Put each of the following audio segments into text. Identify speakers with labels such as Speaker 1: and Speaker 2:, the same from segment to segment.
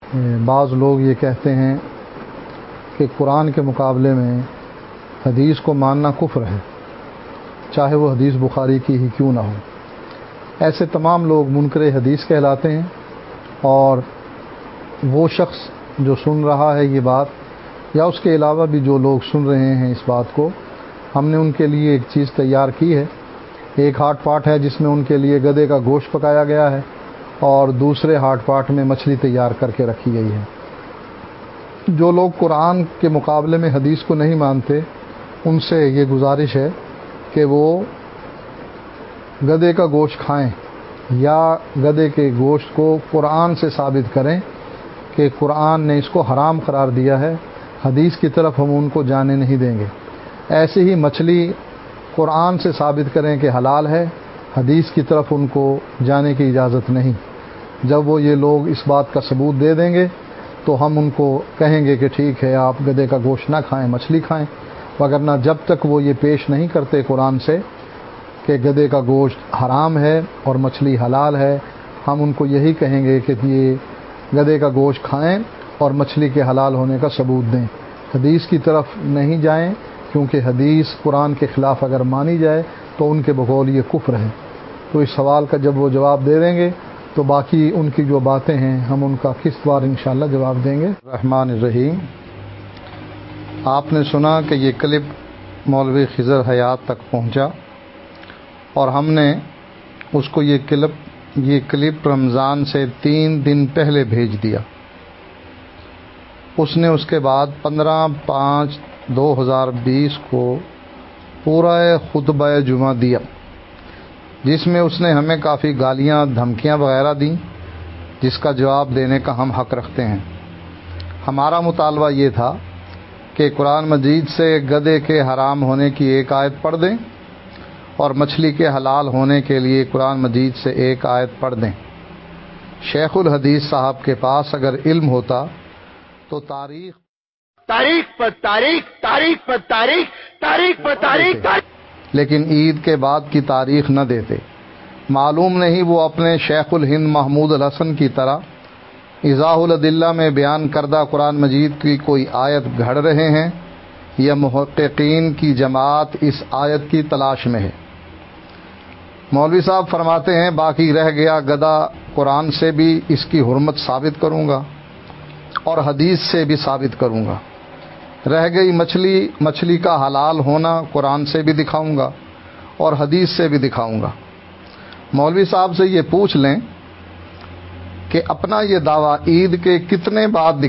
Speaker 1: بعض لوگ یہ کہتے ہیں کہ قرآن کے مقابلے میں حدیث کو ماننا کفر ہے، چاہے وہ حدیث بخاری کی ہی کیوں نہ ہو۔ ایسے تمام لوگ منکر حدیث کہلاتے ہیں، اور وہ شخص جو سن رہا ہے یہ بات، یا اس کے علاوہ بھی جو لوگ سن رہے ہیں اس بات کو، ہم نے ان کے لیے ایک چیز تیار کی ہے۔ ایک ہاٹ پاٹ ہے جس میں ان کے لیے گدھے کا گوشت پکایا گیا ہے، اور دوسرے ہاٹ پاٹ میں مچھلی تیار کر کے رکھی گئی ہے۔ جو لوگ قرآن کے مقابلے میں حدیث کو نہیں مانتے، ان سے یہ گزارش ہے کہ وہ گدھے کا گوشت کھائیں، یا گدھے کے گوشت کو قرآن سے ثابت کریں کہ قرآن نے اس کو حرام قرار دیا ہے، حدیث کی طرف ہم ان کو جانے نہیں دیں گے۔ ایسے ہی مچھلی قرآن سے ثابت کریں کہ حلال ہے، حدیث کی طرف ان کو جانے کی اجازت نہیں۔ جب وہ یہ لوگ اس بات کا ثبوت دے دیں گے تو ہم ان کو کہیں گے کہ ٹھیک ہے، آپ گدھے کا گوشت نہ کھائیں، مچھلی کھائیں، وگرنہ جب تک وہ یہ پیش نہیں کرتے قرآن سے کہ گدھے کا گوشت حرام ہے اور مچھلی حلال ہے، ہم ان کو یہی کہیں گے کہ یہ گدھے کا گوشت کھائیں اور مچھلی کے حلال ہونے کا ثبوت دیں، حدیث کی طرف نہیں جائیں، کیونکہ حدیث قرآن کے خلاف اگر مانی جائے تو ان کے بقول یہ کفر ہے۔ تو اس سوال کا جب وہ جواب دے دیں گے تو باقی ان کی جو باتیں ہیں ہم ان کا قسط وار انشاءاللہ جواب دیں گے۔ الرحمن الرحیم۔ آپ نے سنا کہ یہ کلپ مولوی خضر حیات تک پہنچا، اور ہم نے اس کو یہ کلپ رمضان سے 3 دن پہلے بھیج دیا۔ اس نے اس کے بعد 15/5/2020 کو پورا خطبہ جمعہ دیا، جس میں اس نے ہمیں کافی گالیاں، دھمکیاں وغیرہ دیں، جس کا جواب دینے کا ہم حق رکھتے ہیں۔ ہمارا مطالبہ یہ تھا کہ قرآن مجید سے گدھے کے حرام ہونے کی ایک آیت پڑھ دیں، اور مچھلی کے حلال ہونے کے لیے قرآن مجید سے ایک آیت پڑھ دیں۔ شیخ الحدیث صاحب کے پاس اگر علم ہوتا تو تاریخ پر تاریخ، لیکن عید کے بعد کی تاریخ نہ دیتے۔ معلوم نہیں وہ اپنے شیخ الہند محمود الحسن کی طرح ایضاح الادلہ میں بیان کردہ قرآن مجید کی کوئی آیت گھڑ رہے ہیں، یا محققین کی جماعت اس آیت کی تلاش میں ہے۔ مولوی صاحب فرماتے ہیں، باقی رہ گیا گدھا، قرآن سے بھی اس کی حرمت ثابت کروں گا اور حدیث سے بھی ثابت کروں گا۔ رہ گئی مچھلی کا حلال ہونا، قرآن سے بھی دکھاؤں گا اور حدیث سے بھی دکھاؤں گا۔ مولوی صاحب سے یہ پوچھ لیں کہ اپنا یہ دعویٰ عید کے کتنے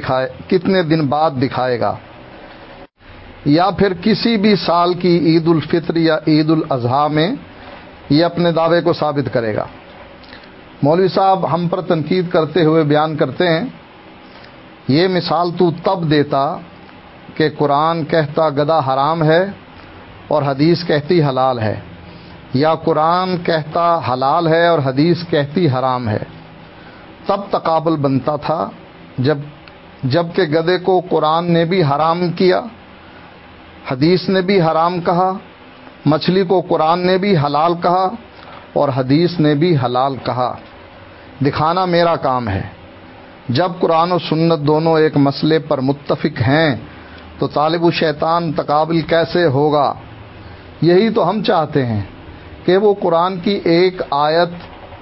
Speaker 1: دن بعد دکھائے گا، یا پھر کسی بھی سال کی عید الفطر یا عید الاضحیٰ میں یہ اپنے دعوے کو ثابت کرے گا۔ مولوی صاحب ہم پر تنقید کرتے ہوئے بیان کرتے ہیں، یہ مثال تو تب دیتا کہ قرآن کہتا گدھا حرام ہے اور حدیث کہتی حلال ہے، یا قرآن کہتا حلال ہے اور حدیث کہتی حرام ہے، تب تقابل بنتا تھا۔ جب کہ گدھے کو قرآن نے بھی حرام کیا، حدیث نے بھی حرام کہا، مچھلی کو قرآن نے بھی حلال کہا اور حدیث نے بھی حلال کہا۔ دکھانا میرا کام ہے۔ جب قرآن و سنت دونوں ایک مسئلے پر متفق ہیں تو طالب الشیطان تقابل کیسے ہوگا؟ یہی تو ہم چاہتے ہیں کہ وہ قرآن کی ایک آیت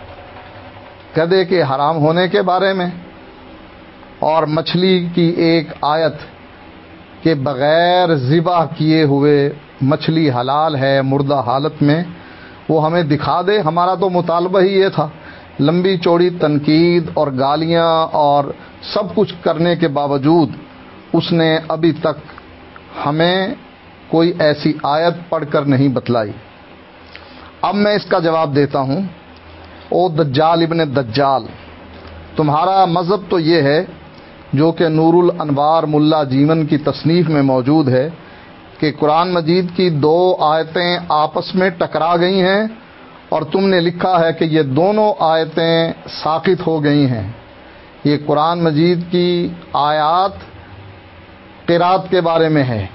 Speaker 1: گدھے کے حرام ہونے کے بارے میں، اور مچھلی کی ایک آیت کہ بغیر ذبح کیے ہوئے مچھلی حلال ہے مردہ حالت میں، وہ ہمیں دکھا دے۔ ہمارا تو مطالبہ ہی یہ تھا۔ لمبی چوڑی تنقید اور گالیاں اور سب کچھ کرنے کے باوجود اس نے ابھی تک ہمیں کوئی ایسی آیت پڑھ کر نہیں بتلائی۔ اب میں اس کا جواب دیتا ہوں۔ او دجال ابن دجال، تمہارا مذہب تو یہ ہے، جو کہ نور الانوار ملا جیون کی تصنیف میں موجود ہے، کہ قرآن مجید کی 2 آیتیں آپس میں ٹکرا گئی ہیں، اور تم نے لکھا ہے کہ یہ دونوں آیتیں ساقط ہو گئی ہیں۔ یہ قرآن مجید کی آیات قرات کے بارے میں ہے،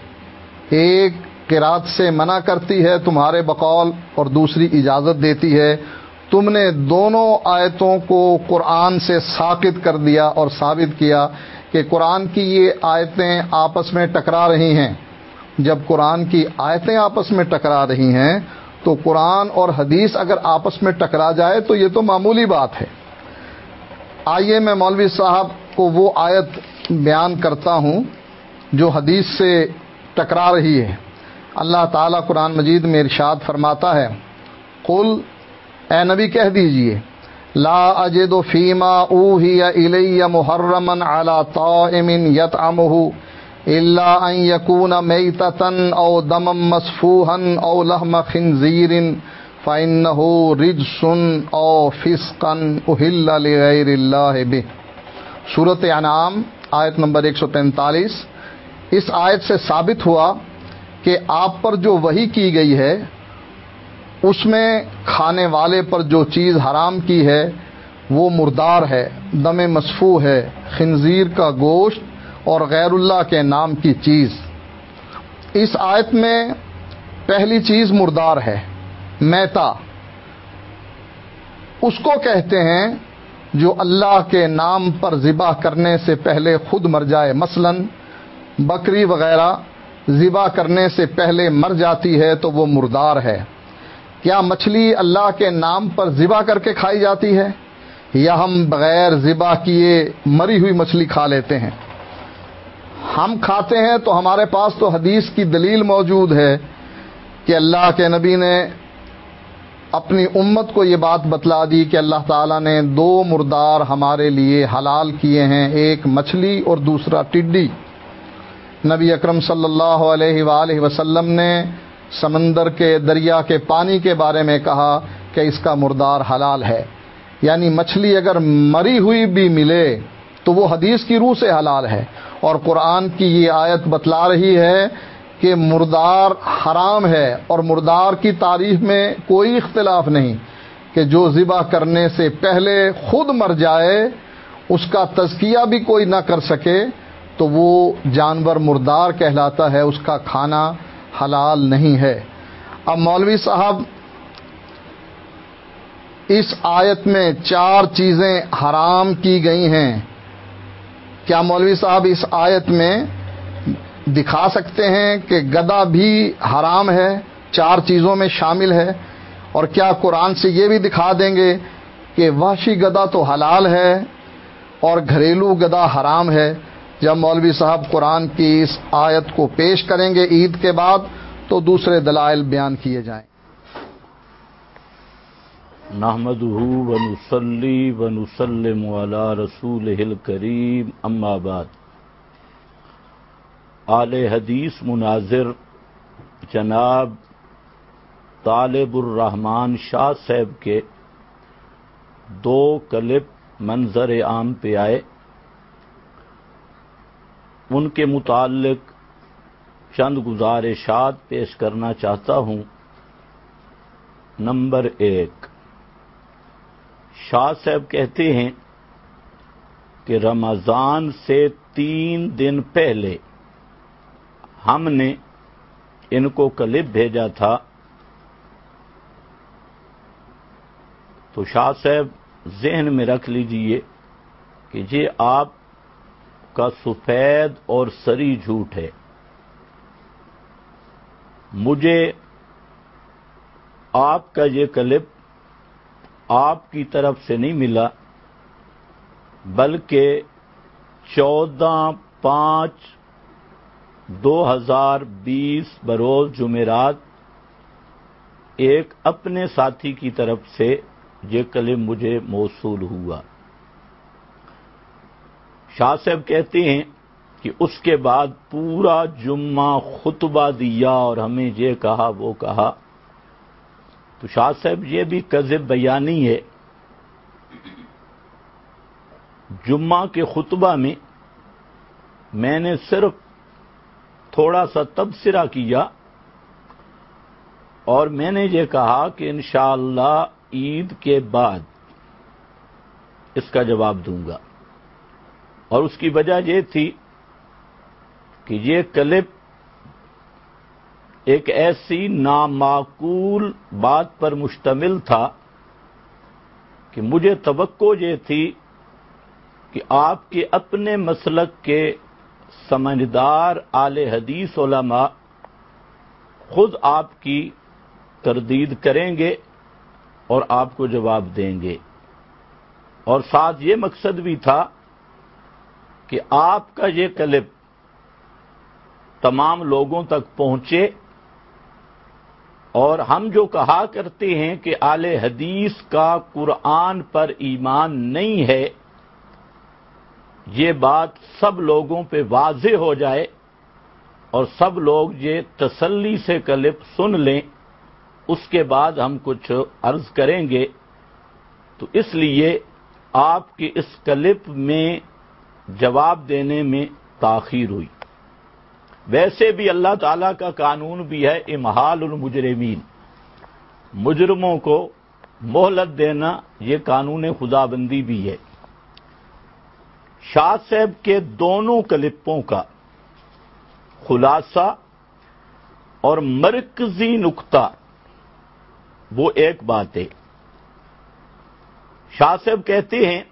Speaker 1: ایک قرات سے منع کرتی ہے تمہارے بقول اور دوسری اجازت دیتی ہے، تم نے دونوں آیتوں کو قرآن سے ساقط کر دیا اور ثابت کیا کہ قرآن کی یہ آیتیں آپس میں ٹکرا رہی ہیں۔ جب قرآن کی آیتیں آپس میں ٹکرا رہی ہیں تو قرآن اور حدیث اگر آپس میں ٹکرا جائے تو یہ تو معمولی بات ہے۔ آئیے میں مولوی صاحب کو وہ آیت بیان کرتا ہوں جو حدیث سے ٹکرا رہی ہے۔ اللہ تعالیٰ قرآن مجید میں ارشاد فرماتا ہے، قل، اے نبی کہہ دیجئے، لا اجد فیما اوحی الی محرما علی طائم یطعمہ الا ان یکون میتۃ او دما مسفوحا او لحم خنزیر فإنہ رجس او فسقا اہل لغیر اللہ بہ۔ سورۃ انعام آیت نمبر 143۔ اس آیت سے ثابت ہوا کہ آپ پر جو وحی کی گئی ہے اس میں کھانے والے پر جو چیز حرام کی ہے وہ مردار ہے، دم مسفوح ہے، خنزیر کا گوشت اور غیر اللہ کے نام کی چیز۔ اس آیت میں پہلی چیز مردار ہے، میتا۔ اس کو کہتے ہیں جو اللہ کے نام پر ذبح کرنے سے پہلے خود مر جائے، مثلا بکری وغیرہ ذبح کرنے سے پہلے مر جاتی ہے تو وہ مردار ہے۔ کیا مچھلی اللہ کے نام پر ذبح کر کے کھائی جاتی ہے، یا ہم بغیر ذبح کیے مری ہوئی مچھلی کھا لیتے ہیں؟ ہم کھاتے ہیں تو ہمارے پاس تو حدیث کی دلیل موجود ہے کہ اللہ کے نبی نے اپنی امت کو یہ بات بتلا دی کہ اللہ تعالیٰ نے دو مردار ہمارے لیے حلال کیے ہیں، ایک مچھلی اور دوسرا ٹڈی۔ نبی اکرم صلی اللہ علیہ وآلہ وسلم نے سمندر کے، دریا کے پانی کے بارے میں کہا کہ اس کا مردار حلال ہے، یعنی مچھلی اگر مری ہوئی بھی ملے تو وہ حدیث کی روح سے حلال ہے۔ اور قرآن کی یہ آیت بتلا رہی ہے کہ مردار حرام ہے، اور مردار کی تعریف میں کوئی اختلاف نہیں کہ جو ذبح کرنے سے پہلے خود مر جائے، اس کا تزکیہ بھی کوئی نہ کر سکے تو وہ جانور مردار کہلاتا ہے، اس کا کھانا حلال نہیں ہے۔ اب مولوی صاحب اس آیت میں 4 چیزیں حرام کی گئی ہیں، کیا مولوی صاحب اس آیت میں دکھا سکتے ہیں کہ گدھا بھی حرام ہے، 4 چیزوں میں شامل ہے؟ اور کیا قرآن سے یہ بھی دکھا دیں گے کہ وحشی گدھا تو حلال ہے اور گھریلو گدھا حرام ہے؟ جب مولوی صاحب قرآن کی اس آیت کو پیش کریں گے عید کے بعد تو دوسرے دلائل بیان کیے جائیں۔
Speaker 2: نحمدہ ونصلی ونسلم علی رسولہ الکریم، اما بعد۔ اہل حدیث مناظر جناب طالب الرحمان شاہ صاحب کے 2 کلپ منظر عام پہ آئے، ان کے متعلق چند گزارشات پیش کرنا چاہتا ہوں۔ نمبر 1، شاہ صاحب کہتے ہیں کہ رمضان سے 3 دن پہلے ہم نے ان کو کلپ بھیجا تھا، تو شاہ صاحب ذہن میں رکھ لیجئے کہ یہ آپ کا سفید اور سری جھوٹ ہے۔ مجھے آپ کا یہ کلپ آپ کی طرف سے نہیں ملا، بلکہ 14/5/2020 بروز جمعرات ایک اپنے ساتھی کی طرف سے یہ کلپ مجھے موصول ہوا۔ شاہ صاحب کہتے ہیں کہ اس کے بعد پورا جمعہ خطبہ دیا اور ہمیں یہ کہا وہ کہا، تو شاہ صاحب یہ بھی کذب بیانی ہے۔ جمعہ کے خطبہ میں نے صرف تھوڑا سا تبصرہ کیا اور میں نے یہ کہا کہ انشاءاللہ عید کے بعد اس کا جواب دوں گا، اور اس کی وجہ یہ تھی کہ یہ کلپ ایک ایسی نامعقول بات پر مشتمل تھا کہ مجھے توقع یہ تھی کہ آپ کے اپنے مسلک کے سمجھدار اہل حدیث علماء خود آپ کی تردید کریں گے اور آپ کو جواب دیں گے، اور ساتھ یہ مقصد بھی تھا کہ آپ کا یہ کلپ تمام لوگوں تک پہنچے، اور ہم جو کہا کرتے ہیں کہ اہل حدیث کا قرآن پر ایمان نہیں ہے، یہ بات سب لوگوں پہ واضح ہو جائے اور سب لوگ یہ تسلی سے کلپ سن لیں، اس کے بعد ہم کچھ عرض کریں گے۔ تو اس لیے آپ کے اس کلپ میں جواب دینے میں تاخیر ہوئی۔ ویسے بھی اللہ تعالیٰ کا قانون بھی ہے امہال المجرمین، مجرموں کو مہلت دینا، یہ قانون خدا بندی بھی ہے۔ شاہ صاحب کے دونوں کلپوں کا خلاصہ اور مرکزی نقطہ وہ ایک بات ہے۔ شاہ صاحب کہتے ہیں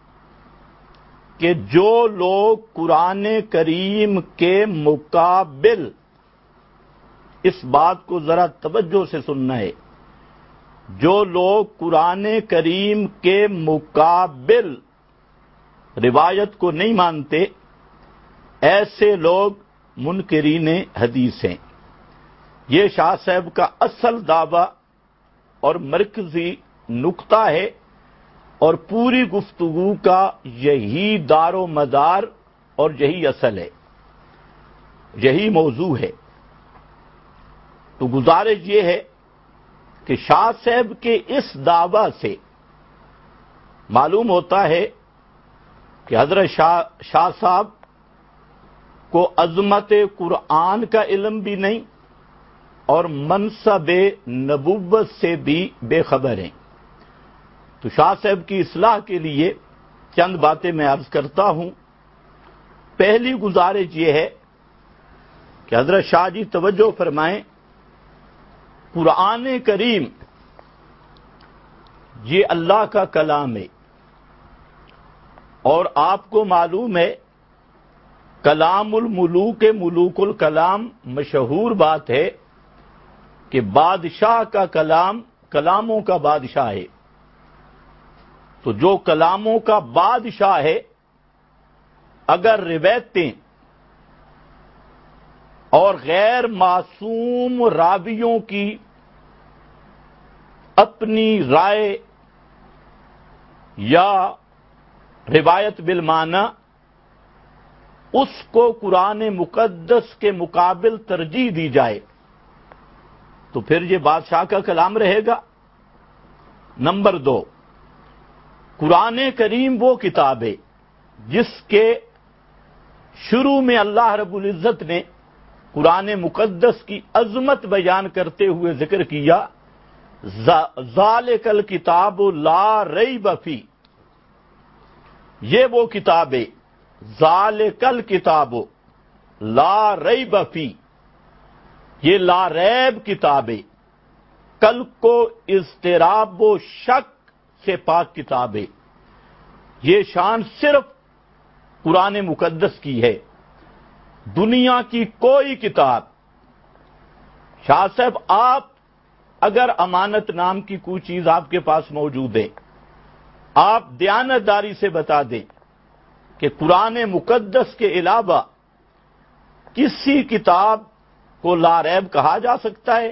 Speaker 2: کہ جو لوگ قرآن کریم کے مقابل، اس بات کو ذرا توجہ سے سننا ہے، جو لوگ قرآن کریم کے مقابل روایت کو نہیں مانتے، ایسے لوگ منکرین حدیث ہیں۔ یہ شاہ صاحب کا اصل دعویٰ اور مرکزی نقطہ ہے، اور پوری گفتگو کا یہی دار و مدار اور یہی اصل ہے، یہی موضوع ہے۔ تو گزارش یہ ہے کہ شاہ صاحب کے اس دعویٰ سے معلوم ہوتا ہے کہ حضرت شاہ صاحب کو عظمت قرآن کا علم بھی نہیں اور منصب نبوت سے بھی بے خبر ہیں۔ تو شاہ صاحب کی اصلاح کے لیے چند باتیں میں عرض کرتا ہوں۔ پہلی گزارش یہ ہے کہ حضرت شاہ جی توجہ فرمائیں، قرآن کریم یہ اللہ کا کلام ہے، اور آپ کو معلوم ہے کلام الملوک ملوک الکلام مشہور بات ہے کہ بادشاہ کا کلام کلاموں کا بادشاہ ہے۔ تو جو کلاموں کا بادشاہ ہے، اگر روایتیں اور غیر معصوم راویوں کی اپنی رائے یا روایت بالمعنی اس کو قرآن مقدس کے مقابل ترجیح دی جائے تو پھر یہ بادشاہ کا کلام رہے گا۔ نمبر 2، قرآن کریم وہ کتاب ہے جس کے شروع میں اللہ رب العزت نے قرآن مقدس کی عظمت بیان کرتے ہوئے ذکر کیا، ذالک الکتاب لا ریب فیہ، یہ وہ کتاب ہے، ذالک الکتاب لا ریب فیہ، یہ لا ریب کتاب ہے، کل کو اضطراب و شک سے پاک کتاب ہے۔ یہ شان صرف قرآن مقدس کی ہے، دنیا کی کوئی کتاب۔ شاہ صاحب آپ اگر امانت نام کی کوئی چیز آپ کے پاس موجود ہے، آپ دیانتداری سے بتا دیں کہ قرآن مقدس کے علاوہ کسی کتاب کو لا ریب کہا جا سکتا ہے؟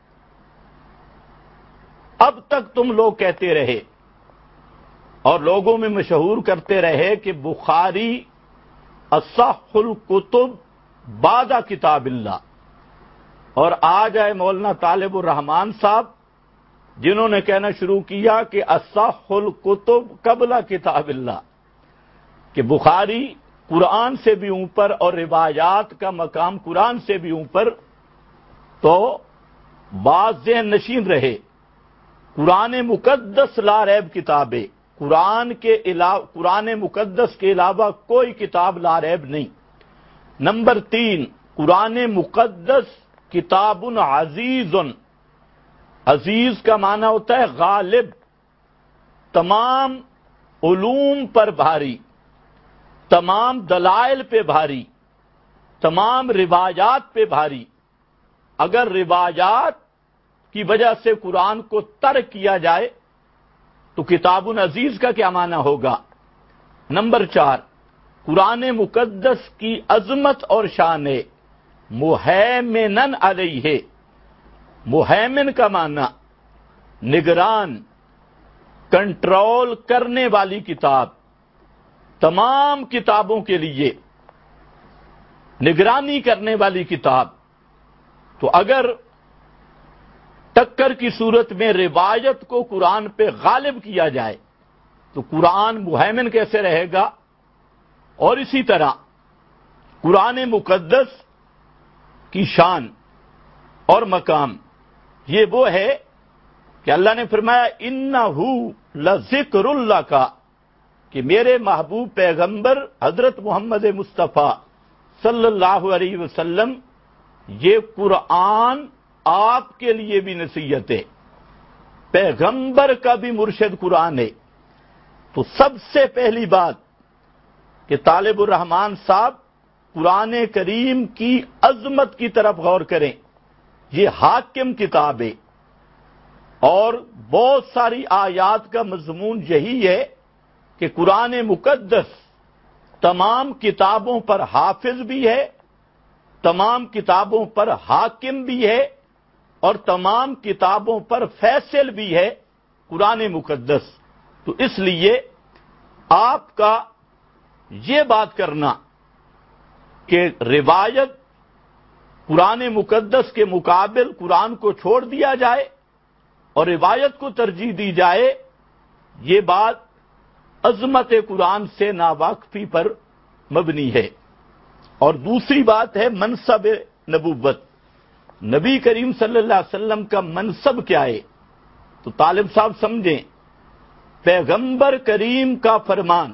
Speaker 2: اب تک تم لوگ کہتے رہے اور لوگوں میں مشہور کرتے رہے کہ بخاری اصح الکتب بعد کتاب اللہ، اور آج آئے مولانا طالب الرحمان صاحب جنہوں نے کہنا شروع کیا کہ اصح الکتب قبل کتاب اللہ، کہ بخاری قرآن سے بھی اوپر اور روایات کا مقام قرآن سے بھی اوپر۔ تو بعض ذہن نشین رہے، قرآن مقدس لا ریب کتاب ہے، قرآن مقدس کے علاوہ کوئی کتاب لا ریب نہیں۔ نمبر 3، قرآن مقدس کتاب عزیز، عزیز کا معنی ہوتا ہے غالب، تمام علوم پر بھاری، تمام دلائل پہ بھاری، تمام روایات پہ بھاری۔ اگر روایات کی وجہ سے قرآن کو ترک کیا جائے تو کتاب عزیز کا کیا معنی ہوگا؟ نمبر 4، قرآن مقدس کی عظمت اور شان ہے مہیمنن علیہ۔ مہیمن کا معنی نگران، کنٹرول کرنے والی کتاب، تمام کتابوں کے لیے نگرانی کرنے والی کتاب۔ تو اگر ٹکر کی صورت میں روایت کو قرآن پہ غالب کیا جائے تو قرآن مہیمن کیسے رہے گا؟ اور اسی طرح قرآن مقدس کی شان اور مقام یہ وہ ہے کہ اللہ نے فرمایا انہو لذکر اللہ کا، کہ میرے محبوب پیغمبر حضرت محمد مصطفیٰ صلی اللہ علیہ وسلم یہ قرآن آپ کے لیے بھی نصیحت ہے، پیغمبر کا بھی مرشد قرآن ہے۔ تو سب سے پہلی بات کہ طالب الرحمان صاحب قرآن کریم کی عظمت کی طرف غور کریں۔ یہ حاکم کتاب ہے اور بہت ساری آیات کا مضمون یہی ہے کہ قرآن مقدس تمام کتابوں پر حافظ بھی ہے، تمام کتابوں پر حاکم بھی ہے اور تمام کتابوں پر فیصل بھی ہے قرآن مقدس۔ تو اس لیے آپ کا یہ بات کرنا کہ روایت قرآن مقدس کے مقابل قرآن کو چھوڑ دیا جائے اور روایت کو ترجیح دی جائے، یہ بات عظمت قرآن سے ناواقفی پر مبنی ہے۔ اور دوسری بات ہے منصب نبوت، نبی کریم صلی اللہ علیہ وسلم کا منصب کیا ہے؟ تو طالب صاحب سمجھیں، پیغمبر کریم کا فرمان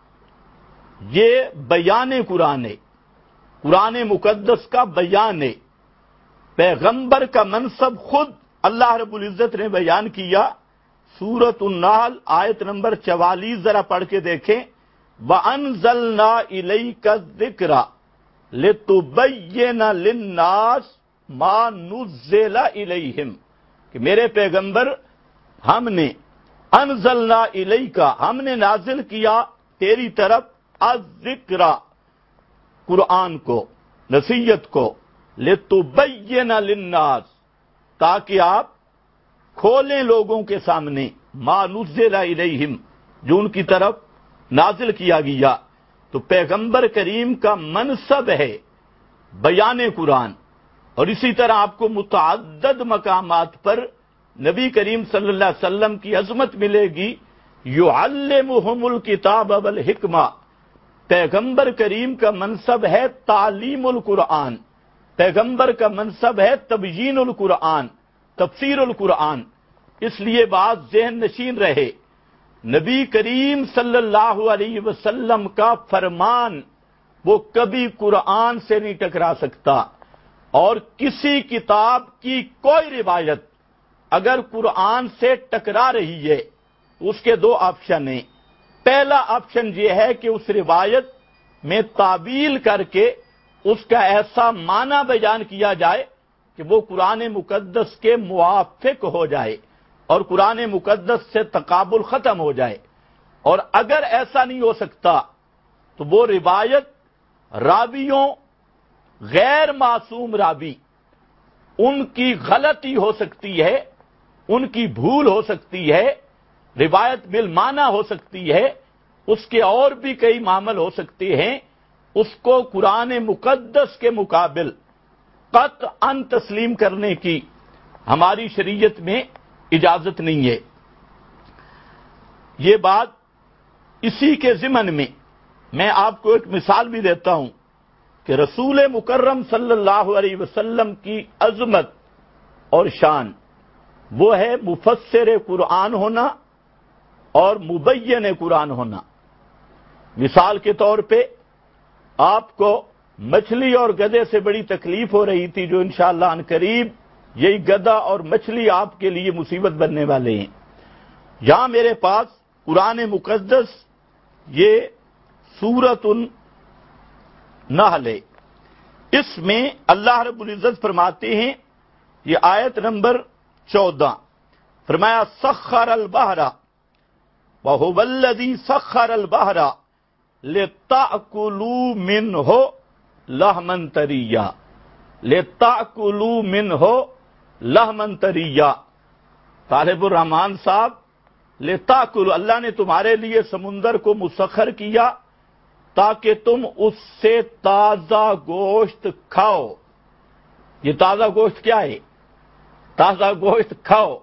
Speaker 2: یہ بیان قرآن ہے، قرآن مقدس کا بیان ہے۔ پیغمبر کا منصب خود اللہ رب العزت نے بیان کیا، سورۃ النحل آیت نمبر 44 ذرا پڑھ کے دیکھیں۔ وَأَنزَلْنَا إِلَيْكَ الذِّكْرَ لِتُبَيِّنَ لِلنَّاسِ مَا نُزِّلَ إِلَيْهِمْ، کہ میرے پیغمبر ہم نے انزلنا الیک، ہم نے نازل کیا تیری طرف الذکر، قرآن کو، نصیحت کو، لتبین للناس، تاکہ آپ کھولیں لوگوں کے سامنے ما نزل الیہم، جو ان کی طرف نازل کیا گیا۔ تو پیغمبر کریم کا منصب ہے بیان قرآن، اور اسی طرح آپ کو متعدد مقامات پر نبی کریم صلی اللہ علیہ وسلم کی عظمت ملے گی۔ یعلمہم الکتاب والحکمہ، پیغمبر کریم کا منصب ہے تعلیم القرآن، پیغمبر کا منصب ہے تبیین القرآن، تفسیر القرآن۔ اس لیے بات ذہن نشین رہے، نبی کریم صلی اللہ علیہ وسلم کا فرمان وہ کبھی قرآن سے نہیں ٹکرا سکتا، اور کسی کتاب کی کوئی روایت اگر قرآن سے ٹکرا رہی ہے اس کے دو آپشن ہیں۔ پہلا آپشن یہ ہے کہ اس روایت میں تعویل کر کے اس کا ایسا معنی بیان کیا جائے کہ وہ قرآن مقدس کے موافق ہو جائے اور قرآن مقدس سے تقابل ختم ہو جائے، اور اگر ایسا نہیں ہو سکتا تو وہ روایت راویوں، غیر معصوم راوی، ان کی غلطی ہو سکتی ہے، ان کی بھول ہو سکتی ہے، روایت بالمعنی ہو سکتی ہے، اس کے اور بھی کئی معامل ہو سکتے ہیں، اس کو قرآن مقدس کے مقابل قطعاً تسلیم کرنے کی ہماری شریعت میں اجازت نہیں ہے۔ یہ بات اسی کے ضمن میں آپ کو ایک مثال بھی دیتا ہوں کہ رسول مکرم صلی اللہ علیہ وسلم کی عظمت اور شان وہ ہے مفسر قرآن ہونا اور مبین قرآن ہونا۔ مثال کے طور پہ آپ کو مچھلی اور گدھے سے بڑی تکلیف ہو رہی تھی، جو انشاءاللہ ان قریب یہی گدھا اور مچھلی آپ کے لیے مصیبت بننے والے ہیں۔ یہاں میرے پاس قرآن مقدس یہ سورۃ النحل ہے، اس میں اللہ رب العزت فرماتے ہیں، یہ آیت نمبر 14، فرمایا سخر البحر وهو الذی سخر البحر لتأکلوا منہ لحما طریا، لتأکلوا منہ لحما طریا۔ طالب الرحمان صاحب، لتأکلوا، اللہ نے تمہارے لیے سمندر کو مسخر کیا تاکہ تم اس سے تازہ گوشت کھاؤ۔ یہ تازہ گوشت کیا ہے؟ تازہ گوشت کھاؤ۔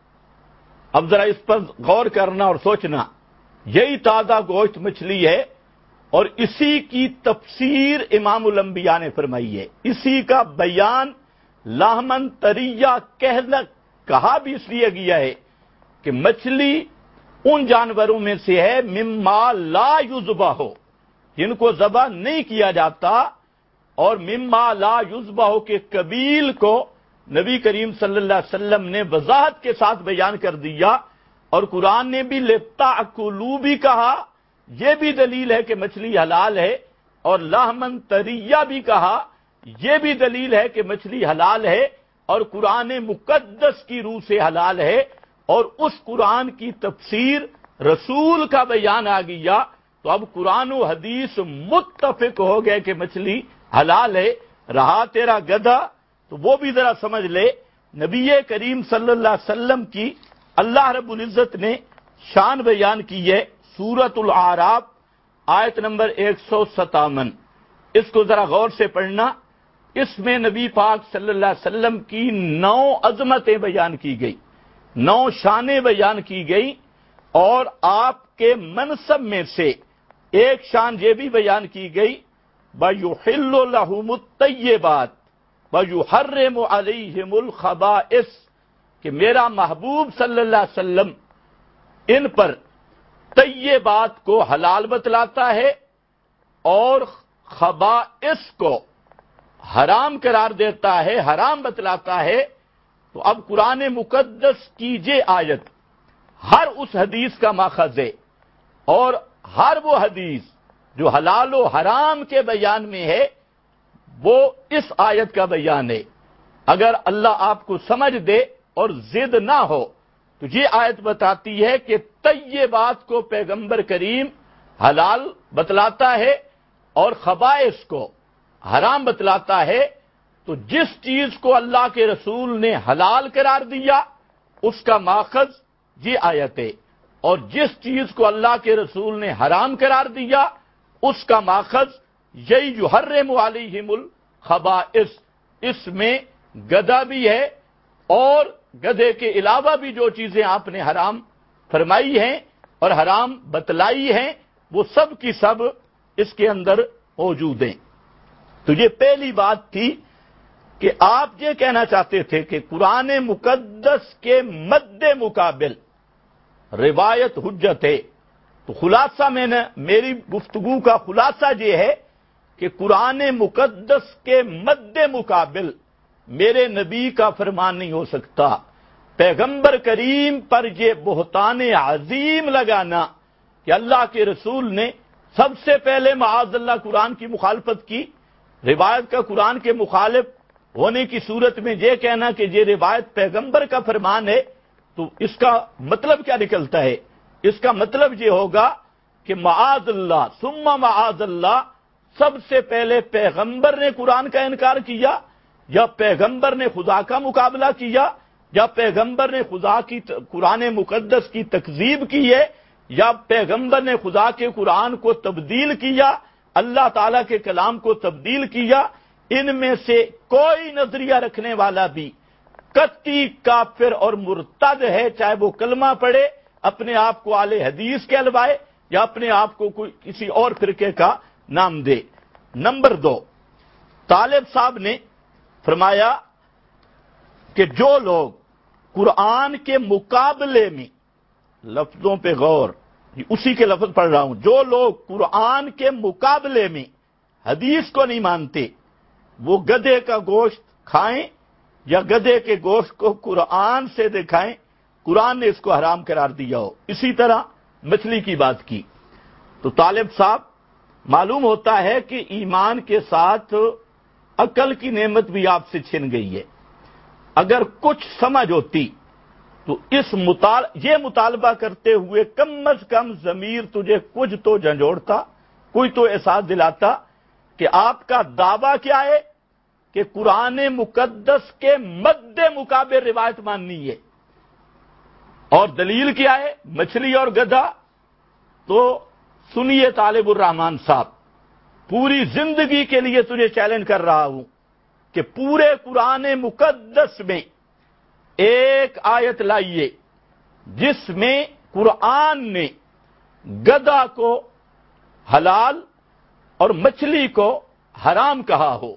Speaker 2: اب ذرا اس پر غور کرنا اور سوچنا، یہی تازہ گوشت مچھلی ہے، اور اسی کی تفسیر امام الانبیاء نے فرمائی ہے، اسی کا بیان لحمن طریہ کہا بھی اس لیے گیا ہے کہ مچھلی ان جانوروں میں سے ہے مما لا یذبح، جن کو ذبح نہیں کیا جاتا، اور مما لا یذبح کے قبیل کو نبی کریم صلی اللہ علیہ وسلم نے وضاحت کے ساتھ بیان کر دیا، اور قرآن نے بھی لتأکلوا بھی کہا، یہ بھی دلیل ہے کہ مچھلی حلال ہے، اور لحمن طریہ بھی کہا، یہ بھی دلیل ہے کہ مچھلی حلال ہے اور قرآن مقدس کی روح سے حلال ہے، اور اس قرآن کی تفسیر رسول کا بیان آ گیا، تو اب قرآن و حدیث متفق ہو گئے کہ مچھلی حلال ہے۔ رہا تیرا گدھا، تو وہ بھی ذرا سمجھ لے، نبی کریم صلی اللہ علیہ وسلم کی اللہ رب العزت نے شان بیان کی ہے، سورۃ الاعراف آیت نمبر 157، اس کو ذرا غور سے پڑھنا۔ اس میں نبی پاک صلی اللہ علیہ وسلم کی 9 عظمتیں بیان کی گئی، 9 شانیں بیان کی گئی، اور آپ کے منصب میں سے ایک شان یہ بھی بیان کی گئی، وَيُحِلُّ لَهُمُ الطَّيِّبَاتِ وَيُحَرِّمُ عَلَيْهِمُ الْخَبَائِثَ، کہ میرا محبوب صلی اللہ علیہ وسلم ان پر طیبات کو حلال بتلاتا ہے اور خبائث کو حرام قرار دیتا ہے، حرام بتلاتا ہے۔ تو اب قرآن مقدس کی یہ آیت ہر اس حدیث کا ماخذ ہے، اور ہر وہ حدیث جو حلال و حرام کے بیان میں ہے وہ اس آیت کا بیان ہے۔ اگر اللہ آپ کو سمجھ دے اور ضد نہ ہو تو یہ آیت بتاتی ہے کہ طیبات کو پیغمبر کریم حلال بتلاتا ہے اور خبائث کو حرام بتلاتا ہے، تو جس چیز کو اللہ کے رسول نے حلال قرار دیا اس کا ماخذ یہ آیت ہے، اور جس چیز کو اللہ کے رسول نے حرام قرار دیا اس کا ماخذ یہی یحرم علیہم الخبائث۔ اس میں گدھا بھی ہے، اور گدھے کے علاوہ بھی جو چیزیں آپ نے حرام فرمائی ہیں اور حرام بتلائی ہیں وہ سب کی سب اس کے اندر موجود ہیں۔ تو یہ پہلی بات تھی کہ آپ یہ کہنا چاہتے تھے کہ قرآن مقدس کے مد مقابل روایت حجت ہے، تو خلاصہ میری گفتگو کا خلاصہ یہ ہے کہ قرآن مقدس کے مد مقابل میرے نبی کا فرمان نہیں ہو سکتا۔ پیغمبر کریم پر یہ بہتان عظیم لگانا کہ اللہ کے رسول نے سب سے پہلے معاذ اللہ قرآن کی مخالفت کی، روایت کا قرآن کے مخالف ہونے کی صورت میں یہ کہنا کہ یہ روایت پیغمبر کا فرمان ہے، تو اس کا مطلب کیا نکلتا ہے؟ اس کا مطلب یہ ہوگا کہ معاذ اللہ ثم معاذ اللہ، سب سے پہلے پیغمبر نے قرآن کا انکار کیا، یا پیغمبر نے خدا کا مقابلہ کیا، یا پیغمبر نے خدا کی قرآن مقدس کی تکذیب کی ہے، یا پیغمبر نے خدا کے قرآن کو تبدیل کیا، اللہ تعالیٰ کے کلام کو تبدیل کیا۔ ان میں سے کوئی نظریہ رکھنے والا بھی قطعی کافر اور مرتد ہے، چاہے وہ کلمہ پڑھے، اپنے آپ کو اہل حدیث کہلوائے، یا اپنے آپ کو کوئی کسی اور فرقے کا نام دے۔ نمبر 2، طالب صاحب نے فرمایا کہ جو لوگ قرآن کے مقابلے میں، لفظوں پہ غور، اسی کے لفظ پڑھ رہا ہوں، جو لوگ قرآن کے مقابلے میں حدیث کو نہیں مانتے وہ گدھے کا گوشت کھائیں یا گدھے کے گوشت کو قرآن سے دکھائیں، قرآن نے اس کو حرام قرار دیا ہو۔ اسی طرح مچھلی کی بات کی. تو طالب صاحب معلوم ہوتا ہے کہ ایمان کے ساتھ عقل کی نعمت بھی آپ سے چھن گئی ہے. اگر کچھ سمجھ ہوتی تو یہ مطالبہ کرتے ہوئے کم از کم ضمیر تجھے کچھ تو جھنجھوڑتا، کوئی تو احساس دلاتا کہ آپ کا دعویٰ کیا ہے کہ قرآن مقدس کے مد مقابل روایت ماننی ہے، اور دلیل کیا ہے؟ مچھلی اور گدھا. تو سنیے طالب الرحمان صاحب، پوری زندگی کے لیے تجھے چیلنج کر رہا ہوں کہ پورے قرآن مقدس میں ایک آیت لائیے جس میں قرآن نے گدھا کو حلال اور مچھلی کو حرام کہا ہو.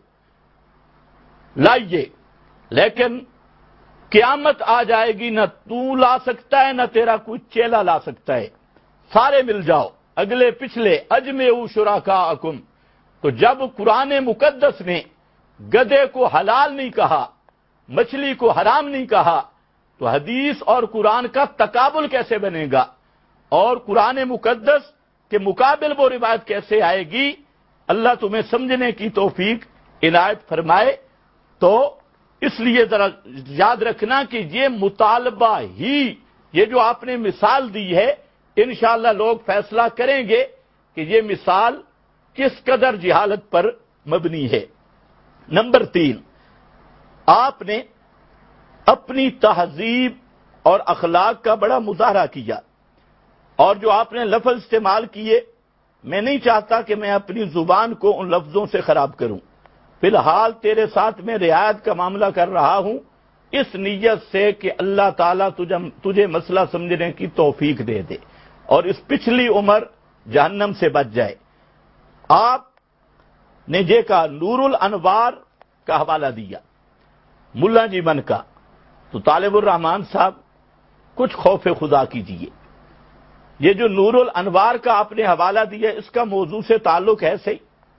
Speaker 2: لائیے. لیکن قیامت آ جائے گی، نہ تو لا سکتا ہے نہ تیرا کوئی چیلا لا سکتا ہے. سارے مل جاؤ، اگلے پچھلے، اجمعوا شرکاءکم. تو جب قرآن مقدس نے گدھے کو حلال نہیں کہا، مچھلی کو حرام نہیں کہا، تو حدیث اور قرآن کا تقابل کیسے بنے گا؟ اور قرآن مقدس کے مقابل وہ روایت کیسے آئے گی؟ اللہ تمہیں سمجھنے کی توفیق عنایت فرمائے. تو اس لیے ذرا یاد رکھنا کہ یہ مطالبہ ہی، یہ جو آپ نے مثال دی ہے، انشاءاللہ لوگ فیصلہ کریں گے کہ یہ مثال کس قدر جہالت پر مبنی ہے. نمبر 3، آپ نے اپنی تہذیب اور اخلاق کا بڑا مظاہرہ کیا، اور جو آپ نے لفظ استعمال کیے، میں نہیں چاہتا کہ میں اپنی زبان کو ان لفظوں سے خراب کروں. فی الحال تیرے ساتھ میں رعایت کا معاملہ کر رہا ہوں، اس نیت سے کہ اللہ تعالیٰ تجھے مسئلہ سمجھنے کی توفیق دے دے اور اس پچھلی عمر جہنم سے بچ جائے. آپ نے یہ کہا، نور الانوار کا حوالہ دیا ملا جی من کا. تو طالب الرحمان صاحب کچھ خوف خدا کیجیے. یہ جو نور الانوار کا آپ نے حوالہ دیا، اس کا موضوع سے تعلق ہے صحیح؟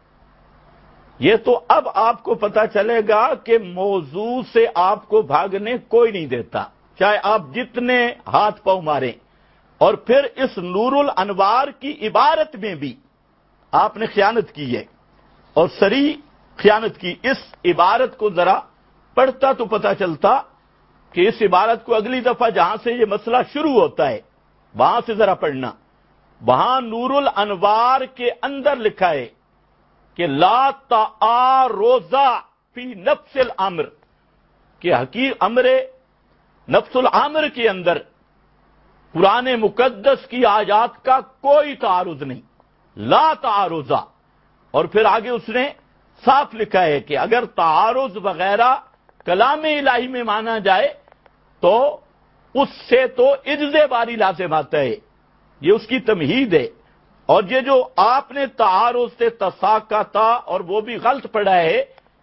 Speaker 2: یہ تو اب آپ کو پتا چلے گا کہ موضوع سے آپ کو بھاگنے کوئی نہیں دیتا، چاہے آپ جتنے ہاتھ پاؤں ماریں. اور پھر اس نور الانوار کی عبارت میں بھی آپ نے خیانت کی ہے، اور صریح خیانت کی. اس عبارت کو ذرا پڑھتا تو پتا چلتا کہ اس عبارت کو اگلی دفعہ جہاں سے یہ مسئلہ شروع ہوتا ہے وہاں سے ذرا پڑھنا. وہاں نور الانوار کے اندر لکھا ہے کہ لا تعارض فی نفس الامر، کہ حقیقت امر نفس الامر کے اندر قرآن مقدس کی آیات کا کوئی تعارض نہیں، لا تعارض. اور پھر آگے اس نے صاف لکھا ہے کہ اگر تعارض وغیرہ کلام الہی میں مانا جائے تو اس سے تو اجز باری لازم آتا ہے، یہ اس کی تمہید ہے. اور یہ جو آپ نے تعارض سے تساقطا اور وہ بھی غلط پڑھا ہے،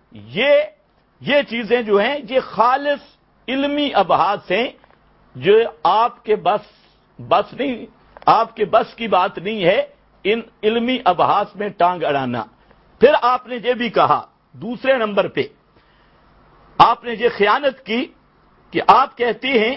Speaker 2: یہ چیزیں جو ہیں یہ خالص علمی ابحاث ہیں، جو آپ کے بس نہیں، آپ کے بس کی بات نہیں ہے ان علمی ابحاث میں ٹانگ اڑانا. پھر آپ نے یہ بھی کہا دوسرے نمبر پہ، آپ نے یہ خیانت کی کہ آپ کہتے ہیں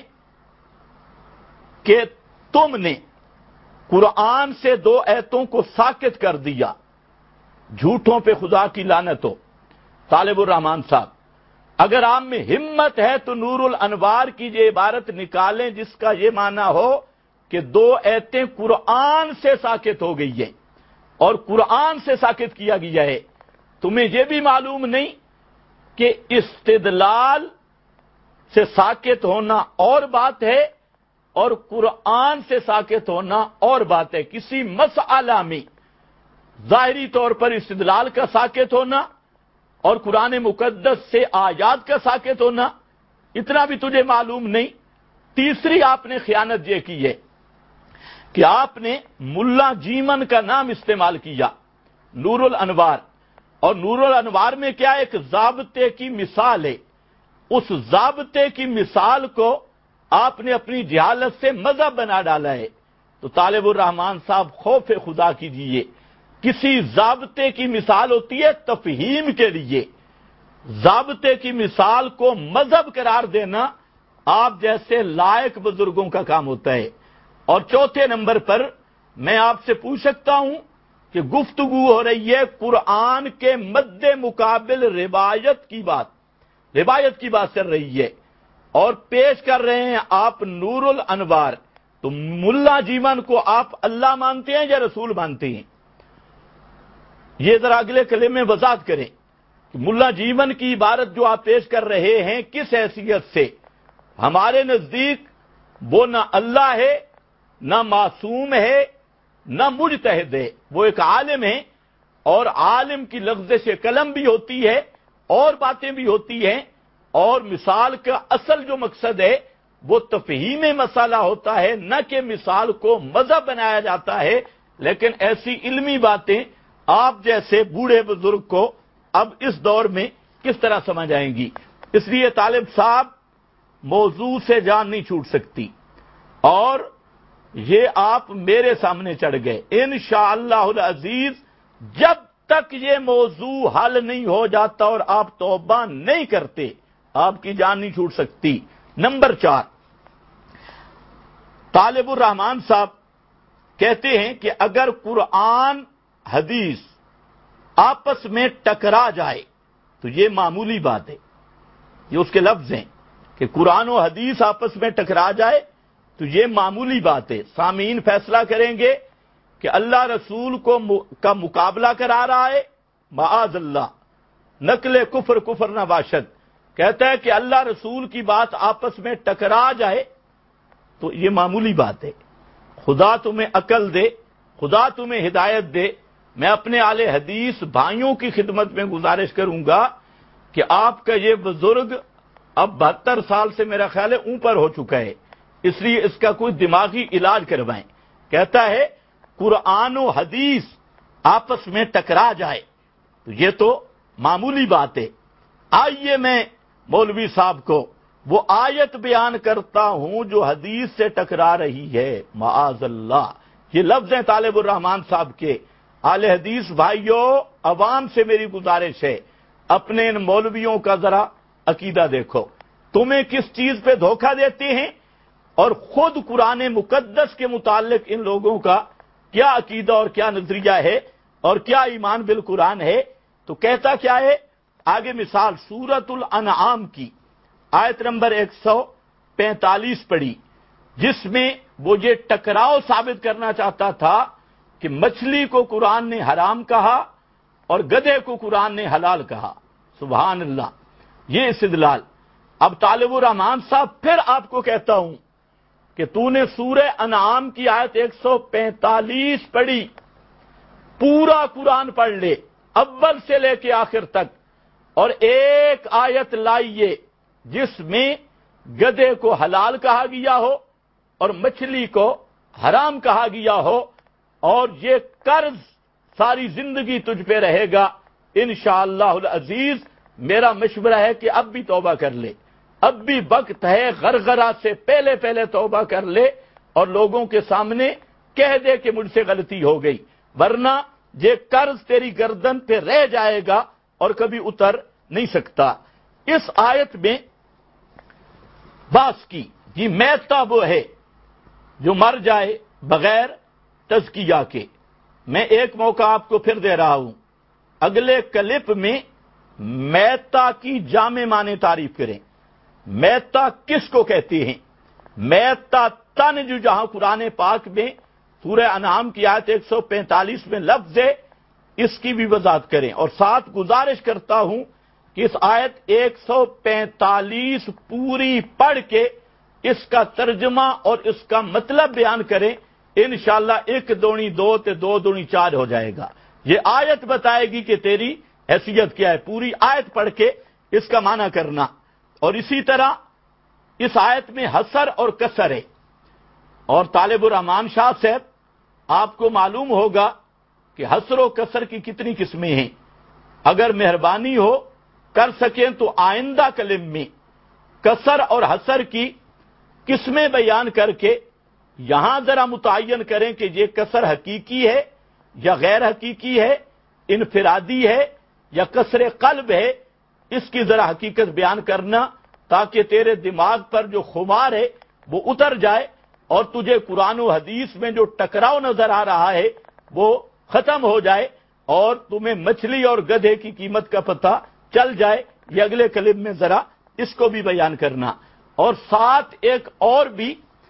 Speaker 2: کہ تم نے قرآن سے 2 ایتوں کو ساکت کر دیا. جھوٹوں پہ خدا کی لعنت ہو. طالب الرحمان صاحب، اگر آپ میں ہمت ہے تو نور الانوار کی یہ عبارت نکالیں جس کا یہ معنی ہو کہ 2 ایتیں قرآن سے ساکت ہو گئی ہیں اور قرآن سے ساکت کیا گیا ہے. تمہیں یہ بھی معلوم نہیں کہ استدلال سے ساکت ہونا اور بات ہے اور قرآن سے ساکت ہونا اور بات ہے. کسی مسئلہ میں ظاہری طور پر استدلال کا ساکت ہونا اور قرآن مقدس سے آیات کا ساکت ہونا، اتنا بھی تجھے معلوم نہیں. تیسری آپ نے خیانت یہ کی ہے کہ آپ نے ملا جیمن کا نام استعمال کیا نور الانوار، اور نور الانوار میں کیا ایک ضابطے کی مثال ہے. اس ضابطے کی مثال کو آپ نے اپنی جہالت سے مذہب بنا ڈالا ہے. تو طالب الرحمان صاحب خوف خدا کیجیے. کسی ضابطے کی مثال ہوتی ہے تفہیم کے لیے، ضابطے کی مثال کو مذہب قرار دینا آپ جیسے لائق بزرگوں کا کام ہوتا ہے. اور چوتھے نمبر پر میں آپ سے پوچھ سکتا ہوں کہ گفتگو ہو رہی ہے قرآن کے مد مقابل روایت کی بات چل رہی ہے، اور پیش کر رہے ہیں آپ نور الانوار. تو ملا جیون کو آپ اللہ مانتے ہیں یا رسول مانتے ہیں؟ یہ ذرا اگلے کلمے میں وضاحت کریں کہ ملا جیون کی عبارت جو آپ پیش کر رہے ہیں کس حیثیت سے؟ ہمارے نزدیک وہ نہ اللہ ہے، نہ معصوم ہے، نہ مجتہد ہے، وہ ایک عالم ہے، اور عالم کی لغزش قلم بھی ہوتی ہے اور باتیں بھی ہوتی ہیں، اور مثال کا اصل جو مقصد ہے وہ تفہیم مسئلہ ہوتا ہے، نہ کہ مثال کو مذہب بنایا جاتا ہے. لیکن ایسی علمی باتیں آپ جیسے بوڑھے بزرگ کو اب اس دور میں کس طرح سمجھ آئیں گی؟ اس لیے طالب صاحب موضوع سے جان نہیں چھوٹ سکتی، اور یہ آپ میرے سامنے چڑھ گئے. انشاءاللہ العزیز جب تک یہ موضوع حل نہیں ہو جاتا اور آپ توبہ نہیں کرتے آپ کی جان نہیں چھوٹ سکتی. نمبر 4، طالب الرحمان صاحب کہتے ہیں کہ اگر قرآن حدیث آپس میں ٹکرا جائے تو یہ معمولی بات ہے. یہ اس کے لفظ ہیں کہ قرآن و حدیث آپس میں ٹکرا جائے تو یہ معمولی بات ہے. سامعین فیصلہ کریں گے کہ اللہ رسول کا مقابلہ کرا رہا ہے، معاذ اللہ، نقل کفر نہ باشد. کہتا ہے کہ اللہ رسول کی بات آپس میں ٹکرا جائے تو یہ معمولی بات ہے. خدا تمہیں عقل دے، خدا تمہیں ہدایت دے. میں اپنے اہل حدیث بھائیوں کی خدمت میں گزارش کروں گا کہ آپ کا یہ بزرگ اب 72 سال سے میرا خیال ہے اوپر ہو چکا ہے، اس لیے اس کا کوئی دماغی علاج کروائیں. کہتا ہے قرآن و حدیث آپس میں ٹکرا جائے تو یہ تو معمولی بات ہے. آئیے میں مولوی صاحب کو وہ آیت بیان کرتا ہوں جو حدیث سے ٹکرا رہی ہے، معاذ اللہ. یہ لفظ ہیں طالب الرحمان صاحب کے. اہل حدیث بھائیوں، عوام سے میری گزارش ہے، اپنے ان مولویوں کا ذرا عقیدہ دیکھو، تمہیں کس چیز پہ دھوکہ دیتے ہیں اور خود قرآن مقدس کے متعلق ان لوگوں کا کیا عقیدہ اور کیا نظریہ ہے اور کیا ایمان بالقرآن ہے. تو کہتا کیا ہے؟ آگے مثال سورۃ الانعام کی آیت نمبر 145 پڑھی، جس میں وہ یہ ٹکراؤ ثابت کرنا چاہتا تھا کہ مچھلی کو قرآن نے حرام کہا اور گدھے کو قرآن نے حلال کہا. سبحان اللہ، یہ استدلال. اب طالب الرحمان صاحب پھر آپ کو کہتا ہوں کہ تو نے سورہ انعام کی آیت 145 پڑھی، پورا قرآن پڑھ لے اول سے لے کے آخر تک، اور ایک آیت لائیے جس میں گدھے کو حلال کہا گیا ہو اور مچھلی کو حرام کہا گیا ہو، اور یہ قرض ساری زندگی تجھ پہ رہے گا. انشاءاللہ العزیز میرا مشورہ ہے کہ اب بھی توبہ کر لے، اب بھی وقت ہے، غرغرہ سے پہلے توبہ کر لے اور لوگوں کے سامنے کہہ دے کہ مجھ سے غلطی ہو گئی، ورنہ یہ قرض تیری گردن پہ رہ جائے گا اور کبھی اتر نہیں سکتا. اس آیت میں باس کی یہ میتہ وہ ہے جو مر جائے بغیر تزکیہ کے. میں ایک موقع آپ کو پھر دے رہا ہوں، اگلے کلپ میں میتہ کی جامع معنی تعریف کریں. میتہ کس کو کہتے ہیں؟ میتہ تن جو جہاں قرآن پاک میں سورہ انعام کی آیت 145 میں لفظ ہے، اس کی بھی وضاحت کریں. اور ساتھ گزارش کرتا ہوں کہ اس آیت 145 پوری پڑھ کے اس کا ترجمہ اور اس کا مطلب بیان کریں. انشاءاللہ 1 دوڑی 2 تے 2 دوڑی 4 ہو جائے گا. یہ آیت بتائے گی کہ تیری حیثیت کیا ہے. پوری آیت پڑھ کے اس کا معنی کرنا. اور اسی طرح اس آیت میں حسر اور کسر ہے. اور طالب الرحمان شاہ صاحب آپ کو معلوم ہوگا کہ حسر و کسر کی کتنی قسمیں ہیں. اگر مہربانی ہو کر سکیں تو آئندہ کلم میں کسر اور حسر کی قسمیں بیان کر کے یہاں ذرا متعین کریں کہ یہ کسر حقیقی ہے یا غیر حقیقی ہے، انفرادی ہے یا کسر قلب ہے. اس کی ذرا حقیقت بیان کرنا تاکہ تیرے دماغ پر جو خمار ہے وہ اتر جائے اور تجھے قرآن و حدیث میں جو ٹکراؤ نظر آ رہا ہے وہ ختم ہو جائے اور تمہیں مچھلی اور گدھے کی قیمت کا پتہ چل جائے. یہ اگلے کلم میں ذرا اس کو بھی بیان کرنا. اور ساتھ ایک اور بھی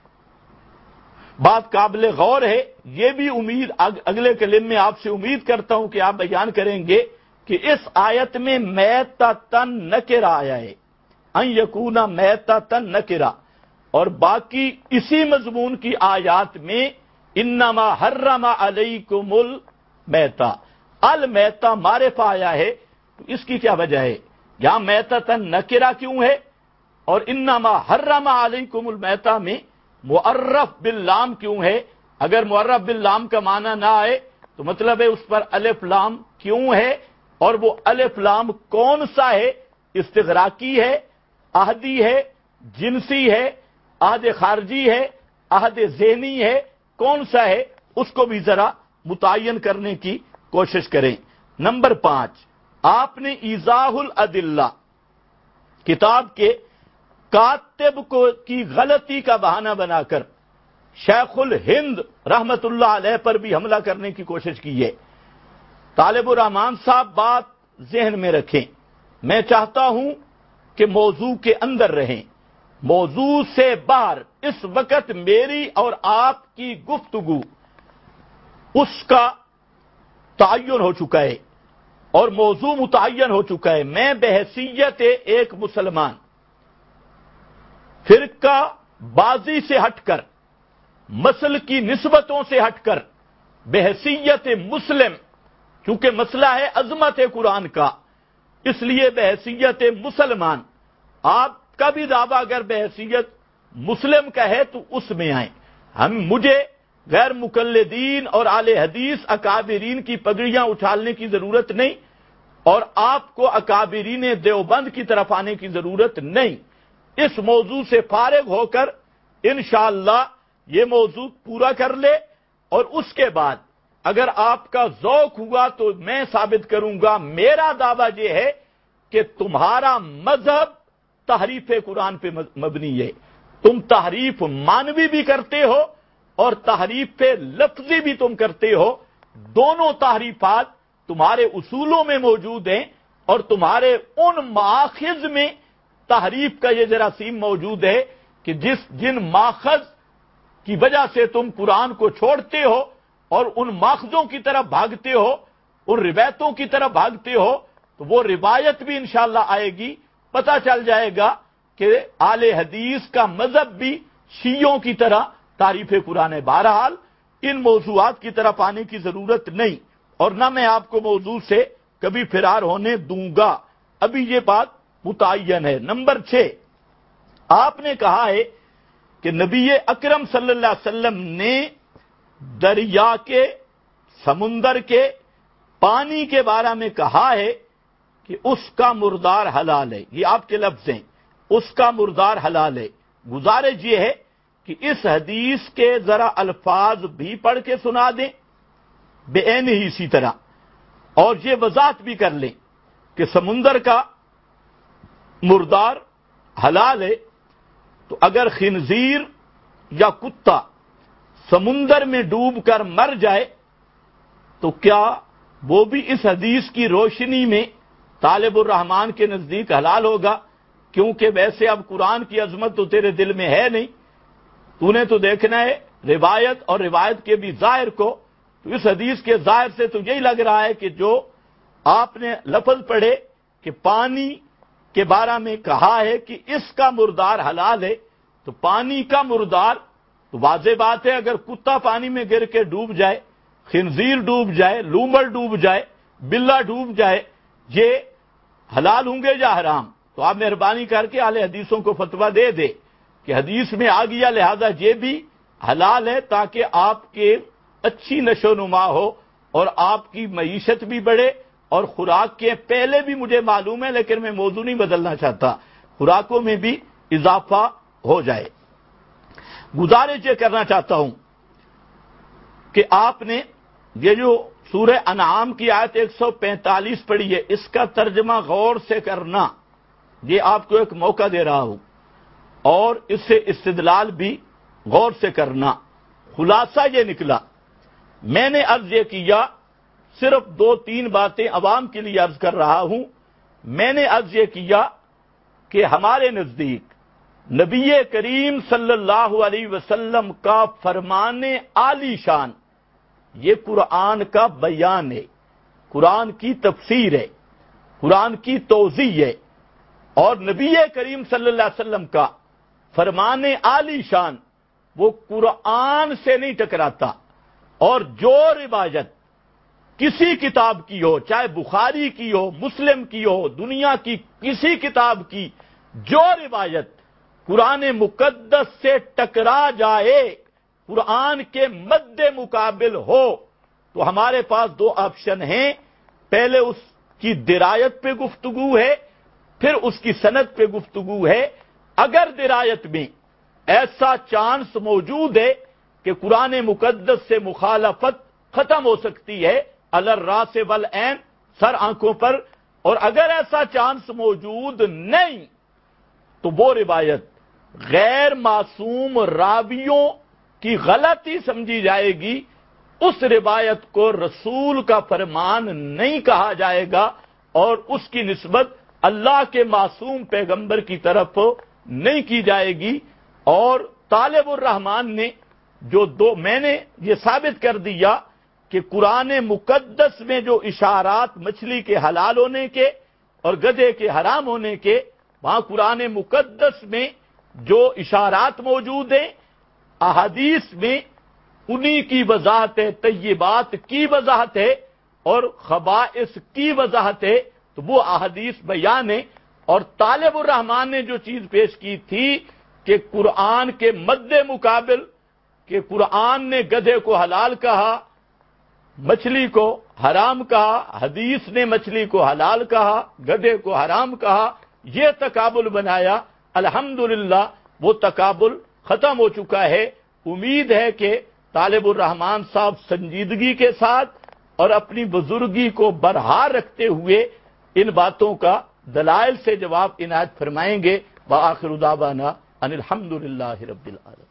Speaker 2: بات قابل غور ہے، یہ بھی امید اگلے کلم میں آپ سے امید کرتا ہوں کہ آپ بیان کریں گے کہ اس آیت میں میتۃ نکرہ آیا ہے، ان یکون میتۃ نکرہ، اور باقی اسی مضمون کی آیات میں انما حرم علیکم المیتہ، المیتہ معرفہ آیا ہے. تو اس کی کیا وجہ ہے؟ یہاں میتۃ نکرہ کیوں ہے اور انما حرم علیکم المیتہ میں معرف باللام کیوں ہے؟ اگر معرف باللام کا معنی نہ آئے تو مطلب ہے اس پر الف لام کیوں ہے، اور وہ الف لام کون سا ہے؟ استغراقی ہے، عہدی ہے، جنسی ہے، عہد خارجی ہے، عہد ذہنی ہے، کون سا ہے؟ اس کو بھی ذرا متعین کرنے کی کوشش کریں. نمبر 5، آپ نے ایضاح الادلہ کتاب کے کاتب کی غلطی کا بہانہ بنا کر شیخ الہند رحمت اللہ علیہ پر بھی حملہ کرنے کی کوشش کی ہے. طالب الرحمان صاحب بات ذہن میں رکھیں، میں چاہتا ہوں کہ موضوع کے اندر رہیں، موضوع سے باہر اس وقت میری اور آپ کی گفتگو اس کا تعین ہو چکا ہے اور موضوع متعین ہو چکا ہے. میں بحیثیت ایک مسلمان فرقہ بازی سے ہٹ کر، مسل کی نسبتوں سے ہٹ کر، بحیثیت مسلم، کیونکہ مسئلہ ہے عظمت قرآن کا، اس لیے بحیثیت مسلمان، آپ کا بھی دعویٰ اگر بحیثیت مسلم کا ہے تو اس میں آئیں. مجھے غیر مقلدین اور اہل حدیث اکابرین کی پگڑیاں اچھالنے کی ضرورت نہیں، اور آپ کو اکابرین دیوبند کی طرف آنے کی ضرورت نہیں. اس موضوع سے فارغ ہو کر انشاءاللہ یہ موضوع پورا کر لے، اور اس کے بعد اگر آپ کا ذوق ہوا تو میں ثابت کروں گا. میرا دعویٰ یہ ہے کہ تمہارا مذہب تحریف قرآن پہ مبنی ہے. تم تحریف مانوی بھی کرتے ہو اور تحریف لفظی بھی تم کرتے ہو. دونوں تحریفات تمہارے اصولوں میں موجود ہیں اور تمہارے ان ماخذ میں تحریف کا یہ جراثیم موجود ہے کہ جن ماخذ کی وجہ سے تم قرآن کو چھوڑتے ہو اور ان ماخذوں کی طرف بھاگتے ہو، ان روایتوں کی طرف بھاگتے ہو، تو وہ روایت بھی انشاءاللہ آئے گی. پتہ چل جائے گا کہ اہل حدیث کا مذہب بھی شیعوں کی طرح تعریف قرآن ہے. بہرحال ان موضوعات کی طرف آنے کی ضرورت نہیں، اور نہ میں آپ کو موضوع سے کبھی فرار ہونے دوں گا. ابھی یہ بات متعین ہے. نمبر 6، آپ نے کہا ہے کہ نبی اکرم صلی اللہ علیہ وسلم نے دریا کے، سمندر کے پانی کے بارے میں کہا ہے کہ اس کا مردار حلال ہے. یہ آپ کے لفظ ہیں، اس کا مردار حلال ہے. گزارش یہ ہے کہ اس حدیث کے ذرا الفاظ بھی پڑھ کے سنا دیں بعین ہی اسی طرح، اور یہ وضاحت بھی کر لیں کہ سمندر کا مردار حلال ہے. تو اگر خنزیر یا کتا سمندر میں ڈوب کر مر جائے تو کیا وہ بھی اس حدیث کی روشنی میں طالب الرحمان کے نزدیک حلال ہوگا؟ کیونکہ ویسے اب قرآن کی عظمت تو تیرے دل میں ہے نہیں، تو نے تو دیکھنا ہے روایت اور روایت کے بھی ظاہر کو. تو اس حدیث کے ظاہر سے تو یہی لگ رہا ہے کہ جو آپ نے لفظ پڑھے کہ پانی کے بارے میں کہا ہے کہ اس کا مردار حلال ہے، تو پانی کا مردار تو واضح بات ہے، اگر کتا پانی میں گر کے ڈوب جائے، خنزیر ڈوب جائے، لومڑ ڈوب جائے، بلا ڈوب جائے، یہ حلال ہوں گے یا حرام؟ تو آپ مہربانی کر کے اہل حدیثوں کو فتویٰ دے دے کہ حدیث میں آ گیا لہذا یہ بھی حلال ہے، تاکہ آپ کے اچھی نشو و نما ہو اور آپ کی معیشت بھی بڑھے. اور خوراک کے پہلے بھی مجھے معلوم ہے، لیکن میں موضوع نہیں بدلنا چاہتا، خوراکوں میں بھی اضافہ ہو جائے. گزارش یہ کرنا چاہتا ہوں کہ آپ نے یہ جو سورہ انعام کی آیت 145 پڑھی ہے، اس کا ترجمہ غور سے کرنا. یہ آپ کو ایک موقع دے رہا ہوں اور اس سے استدلال بھی غور سے کرنا، خلاصہ یہ نکلا۔ میں نے عرض یہ کیا، صرف 2-3 باتیں عوام کے لیے عرض کر رہا ہوں۔ میں نے عرض یہ کیا کہ ہمارے نزدیک نبی کریم صلی اللہ علیہ وسلم کا فرمان عالی شان یہ قرآن کا بیان ہے، قرآن کی تفسیر ہے، قرآن کی توضیح ہے، اور نبی کریم صلی اللہ علیہ وسلم کا فرمان عالی شان وہ قرآن سے نہیں ٹکراتا، اور جو روایت کسی کتاب کی ہو، چاہے بخاری کی ہو، مسلم کی ہو، دنیا کی کسی کتاب کی جو روایت قرآن مقدس سے ٹکرا جائے، قرآن کے مد مقابل ہو، تو ہمارے پاس 2 آپشن ہیں۔ پہلے اس کی درایت پہ گفتگو ہے، پھر اس کی سند پہ گفتگو ہے۔ اگر درایت میں ایسا چانس موجود ہے کہ قرآن مقدس سے مخالفت ختم ہو سکتی ہے، الراس والعین، سر آنکھوں پر، اور اگر ایسا چانس موجود نہیں تو وہ روایت غیر معصوم راویوں کی غلطی سمجھی جائے گی، اس روایت کو رسول کا فرمان نہیں کہا جائے گا، اور اس کی نسبت اللہ کے معصوم پیغمبر کی طرف نہیں کی جائے گی۔ اور طالب الرحمن نے میں نے یہ ثابت کر دیا کہ قرآن مقدس میں جو اشارات مچھلی کے حلال ہونے کے اور گدھے کے حرام ہونے کے، وہاں قرآن مقدس میں جو اشارات موجود ہیں، احادیث میں انہی کی وضاحت ہے، طیبات کی وضاحت ہے اور خبائث کی وضاحت ہے، تو وہ احادیث بیان ہے۔ اور طالب الرحمن نے جو چیز پیش کی تھی کہ قرآن کے مد مقابل، کہ قرآن نے گدھے کو حلال کہا، مچھلی کو حرام کہا، حدیث نے مچھلی کو حلال کہا، گدھے کو حرام کہا، یہ تقابل بنایا۔ الحمدللہ وہ تقابل ختم ہو چکا ہے۔ امید ہے کہ طالب الرحمن صاحب سنجیدگی کے ساتھ اور اپنی بزرگی کو برحال رکھتے ہوئے ان باتوں کا دلائل سے جواب عنایت فرمائیں گے۔ وآخر دعوانا ان الحمدللہ رب العالمین۔